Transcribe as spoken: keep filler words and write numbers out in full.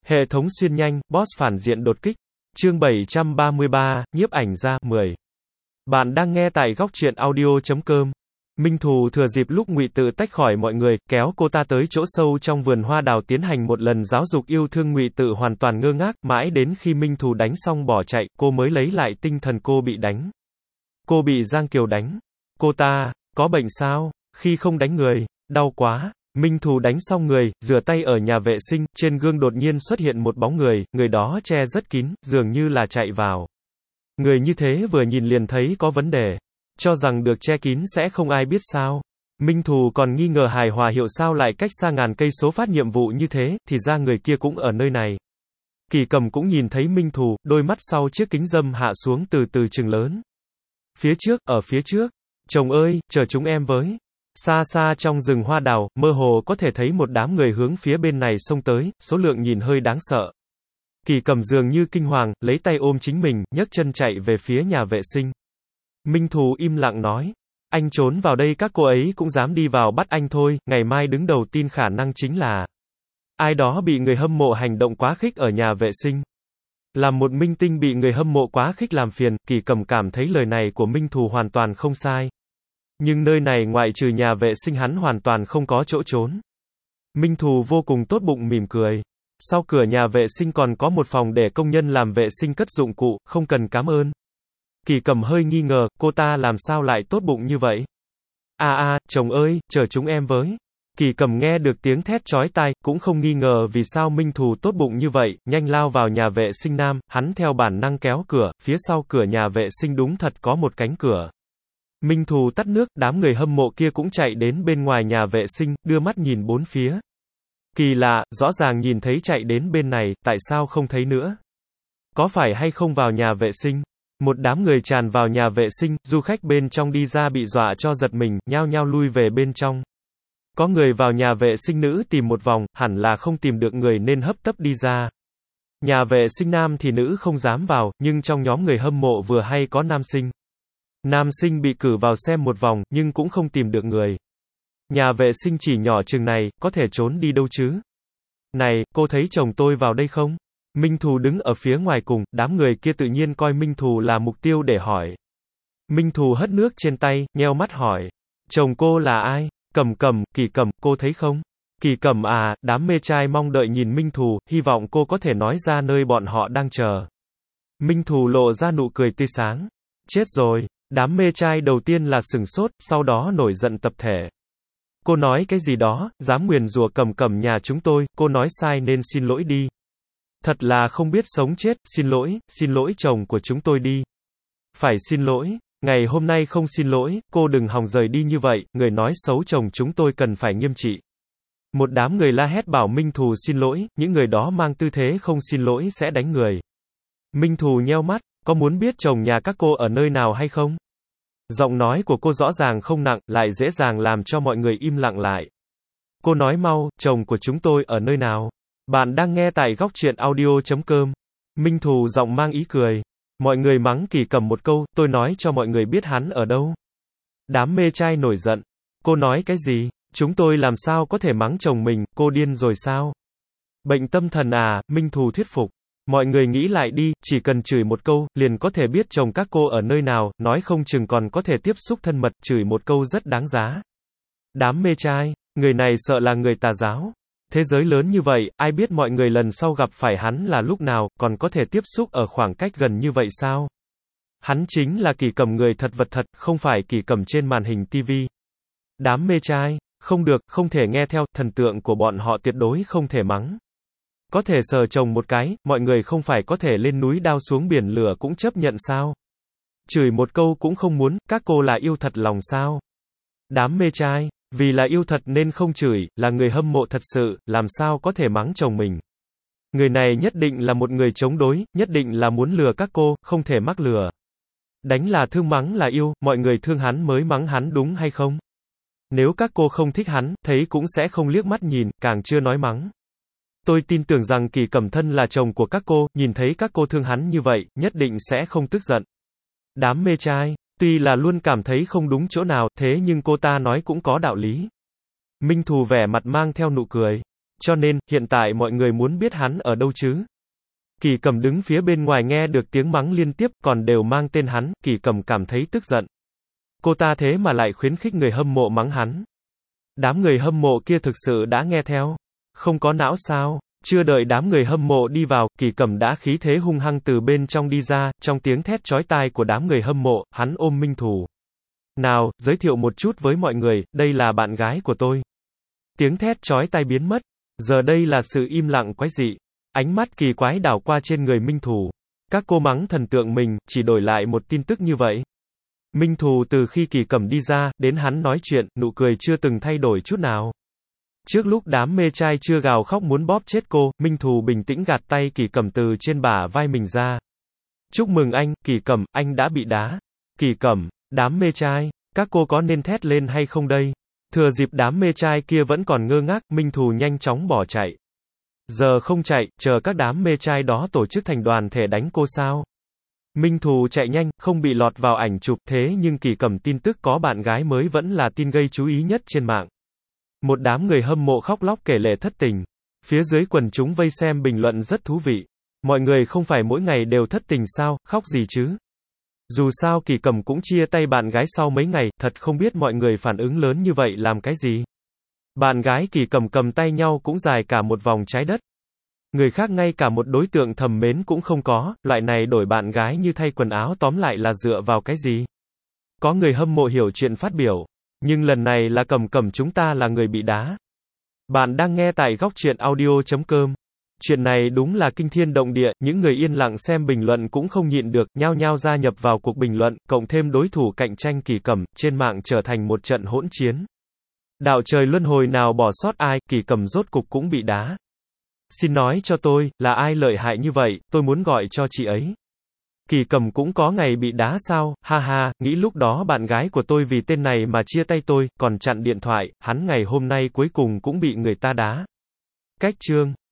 Hệ thống xuyên nhanh, boss phản diện đột kích. Chương bảy trăm ba mươi ba, nhiếp ảnh gia, mười. Bạn đang nghe tại góc truyện audio chấm com. Minh Thù thừa dịp lúc Ngụy Tự tách khỏi mọi người, kéo cô ta tới chỗ sâu trong vườn hoa đào tiến hành một lần giáo dục yêu thương. Ngụy Tự hoàn toàn ngơ ngác, mãi đến khi Minh Thù đánh xong bỏ chạy, cô mới lấy lại tinh thần. Cô bị đánh. Cô bị Giang Kiều đánh. Cô ta, có bệnh sao? Khi không đánh người, đau quá. Minh Thù đánh xong người, rửa tay ở nhà vệ sinh, trên gương đột nhiên xuất hiện một bóng người, người đó che rất kín, dường như là chạy vào. Người như thế vừa nhìn liền thấy có vấn đề. Cho rằng được che kín sẽ không ai biết sao. Minh Thù còn nghi ngờ Hài Hòa Hiệu sao lại cách xa ngàn cây số phát nhiệm vụ như thế, thì ra người kia cũng ở nơi này. Kỳ Cầm cũng nhìn thấy Minh Thù, đôi mắt sau chiếc kính râm hạ xuống từ từ trừng lớn. Phía trước, ở phía trước. Chồng ơi, chờ chúng em với. Xa xa trong rừng hoa đào, mơ hồ có thể thấy một đám người hướng phía bên này xông tới, số lượng nhìn hơi đáng sợ. Kỳ Cầm dường như kinh hoàng, lấy tay ôm chính mình, nhấc chân chạy về phía nhà vệ sinh. Minh Thù im lặng nói, anh trốn vào đây các cô ấy cũng dám đi vào bắt anh thôi, ngày mai đứng đầu tin khả năng chính là ai đó bị người hâm mộ hành động quá khích ở nhà vệ sinh. Làm một minh tinh bị người hâm mộ quá khích làm phiền, Kỳ Cầm cảm thấy lời này của Minh Thù hoàn toàn không sai. Nhưng nơi này ngoại trừ nhà vệ sinh hắn hoàn toàn không có chỗ trốn. Minh Thù vô cùng tốt bụng mỉm cười. Sau cửa nhà vệ sinh còn có một phòng để công nhân làm vệ sinh cất dụng cụ, không cần cảm ơn. Kỳ Cầm hơi nghi ngờ, cô ta làm sao lại tốt bụng như vậy? À à, chồng ơi, chờ chúng em với. Kỳ Cầm nghe được tiếng thét chói tai, cũng không nghi ngờ vì sao Minh Thù tốt bụng như vậy, nhanh lao vào nhà vệ sinh nam, hắn theo bản năng kéo cửa, phía sau cửa nhà vệ sinh đúng thật có một cánh cửa. Minh Thù tắt nước, đám người hâm mộ kia cũng chạy đến bên ngoài nhà vệ sinh, đưa mắt nhìn bốn phía. Kỳ lạ, rõ ràng nhìn thấy chạy đến bên này, tại sao không thấy nữa? Có phải hay không vào nhà vệ sinh? Một đám người tràn vào nhà vệ sinh, du khách bên trong đi ra bị dọa cho giật mình, nhao nhao lui về bên trong. Có người vào nhà vệ sinh nữ tìm một vòng, hẳn là không tìm được người nên hấp tấp đi ra. Nhà vệ sinh nam thì nữ không dám vào, nhưng trong nhóm người hâm mộ vừa hay có nam sinh. Nam sinh bị cử vào xem một vòng, nhưng cũng không tìm được người. Nhà vệ sinh chỉ nhỏ chừng này, có thể trốn đi đâu chứ? Này, cô thấy chồng tôi vào đây không? Minh Thù đứng ở phía ngoài cùng, đám người kia tự nhiên coi Minh Thù là mục tiêu để hỏi. Minh Thù hất nước trên tay, nheo mắt hỏi. Chồng cô là ai? Cầm Cầm, Kỳ Cầm, cô thấy không? Kỳ Cầm à, đám mê trai mong đợi nhìn Minh Thù, hy vọng cô có thể nói ra nơi bọn họ đang chờ. Minh Thù lộ ra nụ cười tươi sáng. Chết rồi. Đám mê trai đầu tiên là sửng sốt, sau đó nổi giận tập thể. Cô nói cái gì đó, dám nguyền rủa Cầm Cầm nhà chúng tôi, cô nói sai nên xin lỗi đi. Thật là không biết sống chết, xin lỗi, xin lỗi chồng của chúng tôi đi. Phải xin lỗi, ngày hôm nay không xin lỗi, cô đừng hòng rời đi như vậy, người nói xấu chồng chúng tôi cần phải nghiêm trị. Một đám người la hét bảo Minh Thù xin lỗi, những người đó mang tư thế không xin lỗi sẽ đánh người. Minh Thù nheo mắt, có muốn biết chồng nhà các cô ở nơi nào hay không? Giọng nói của cô rõ ràng không nặng, lại dễ dàng làm cho mọi người im lặng lại. Cô nói mau, chồng của chúng tôi ở nơi nào? Bạn đang nghe tại góc truyện audio chấm com. Minh Thù giọng mang ý cười. Mọi người mắng Kỳ Cầm một câu, tôi nói cho mọi người biết hắn ở đâu. Đám mê trai nổi giận. Cô nói cái gì? Chúng tôi làm sao có thể mắng chồng mình, cô điên rồi sao? Bệnh tâm thần à, Minh Thù thuyết phục. Mọi người nghĩ lại đi, chỉ cần chửi một câu, liền có thể biết chồng các cô ở nơi nào, nói không chừng còn có thể tiếp xúc thân mật, chửi một câu rất đáng giá. Đám mê trai, người này sợ là người tà giáo. Thế giới lớn như vậy, ai biết mọi người lần sau gặp phải hắn là lúc nào, còn có thể tiếp xúc ở khoảng cách gần như vậy sao? Hắn chính là Kỳ Cầm người thật vật thật, không phải Kỳ Cầm trên màn hình ti vi. Đám mê trai, không được, không thể nghe theo, thần tượng của bọn họ tuyệt đối không thể mắng. Có thể sờ chồng một cái, mọi người không phải có thể lên núi đao xuống biển lửa cũng chấp nhận sao? Chửi một câu cũng không muốn, các cô là yêu thật lòng sao? Đám mê trai, vì là yêu thật nên không chửi, là người hâm mộ thật sự, làm sao có thể mắng chồng mình? Người này nhất định là một người chống đối, nhất định là muốn lừa các cô, không thể mắc lừa. Đánh là thương, mắng là yêu, mọi người thương hắn mới mắng hắn đúng hay không? Nếu các cô không thích hắn, thấy cũng sẽ không liếc mắt nhìn, càng chưa nói mắng. Tôi tin tưởng rằng Kỳ Cầm thân là chồng của các cô, nhìn thấy các cô thương hắn như vậy, nhất định sẽ không tức giận. Đám mê trai, tuy là luôn cảm thấy không đúng chỗ nào, thế nhưng cô ta nói cũng có đạo lý. Minh Thù vẻ mặt mang theo nụ cười. Cho nên, hiện tại mọi người muốn biết hắn ở đâu chứ? Kỳ Cầm đứng phía bên ngoài nghe được tiếng mắng liên tiếp, còn đều mang tên hắn, Kỳ Cầm cảm thấy tức giận. Cô ta thế mà lại khuyến khích người hâm mộ mắng hắn. Đám người hâm mộ kia thực sự đã nghe theo. Không có não sao? Chưa đợi đám người hâm mộ đi vào, Kỳ Cầm đã khí thế hung hăng từ bên trong đi ra, trong tiếng thét chói tai của đám người hâm mộ, hắn ôm Minh Thù. Nào, giới thiệu một chút với mọi người, đây là bạn gái của tôi. Tiếng thét chói tai biến mất. Giờ đây là sự im lặng quái dị. Ánh mắt kỳ quái đảo qua trên người Minh Thù. Các cô mắng thần tượng mình, chỉ đổi lại một tin tức như vậy. Minh Thù từ khi Kỳ Cầm đi ra, đến hắn nói chuyện, nụ cười chưa từng thay đổi chút nào. Trước lúc đám mê trai chưa gào khóc muốn bóp chết cô, Minh Thù bình tĩnh gạt tay Kỳ Cầm từ trên bả vai mình ra. Chúc mừng anh, Kỳ Cầm, anh đã bị đá. Kỳ Cầm, đám mê trai, các cô có nên thét lên hay không đây? Thừa dịp đám mê trai kia vẫn còn ngơ ngác, Minh Thù nhanh chóng bỏ chạy. Giờ không chạy, chờ các đám mê trai đó tổ chức thành đoàn thể đánh cô sao? Minh Thù chạy nhanh, không bị lọt vào ảnh chụp, thế nhưng Kỳ Cầm tin tức có bạn gái mới vẫn là tin gây chú ý nhất trên mạng. Một đám người hâm mộ khóc lóc kể lể thất tình. Phía dưới quần chúng vây xem bình luận rất thú vị. Mọi người không phải mỗi ngày đều thất tình sao, khóc gì chứ? Dù sao Kỳ Cầm cũng chia tay bạn gái sau mấy ngày, thật không biết mọi người phản ứng lớn như vậy làm cái gì. Bạn gái Kỳ Cầm cầm tay nhau cũng dài cả một vòng trái đất. Người khác ngay cả một đối tượng thầm mến cũng không có, loại này đổi bạn gái như thay quần áo tóm lại là dựa vào cái gì? Có người hâm mộ hiểu chuyện phát biểu. Nhưng lần này là Cầm Cầm chúng ta là người bị đá. Bạn đang nghe tại góc truyện audio chấm com. Chuyện này đúng là kinh thiên động địa, những người yên lặng xem bình luận cũng không nhịn được, nhao nhao gia nhập vào cuộc bình luận, cộng thêm đối thủ cạnh tranh Kỳ Cầm, trên mạng trở thành một trận hỗn chiến. Đạo trời luân hồi nào bỏ sót ai, Kỳ Cầm rốt cục cũng bị đá. Xin nói cho tôi, là ai lợi hại như vậy, tôi muốn gọi cho chị ấy. Kỳ Cầm cũng có ngày bị đá sao, ha ha, nghĩ lúc đó bạn gái của tôi vì tên này mà chia tay tôi, còn chặn điện thoại, hắn ngày hôm nay cuối cùng cũng bị người ta đá. Cách chương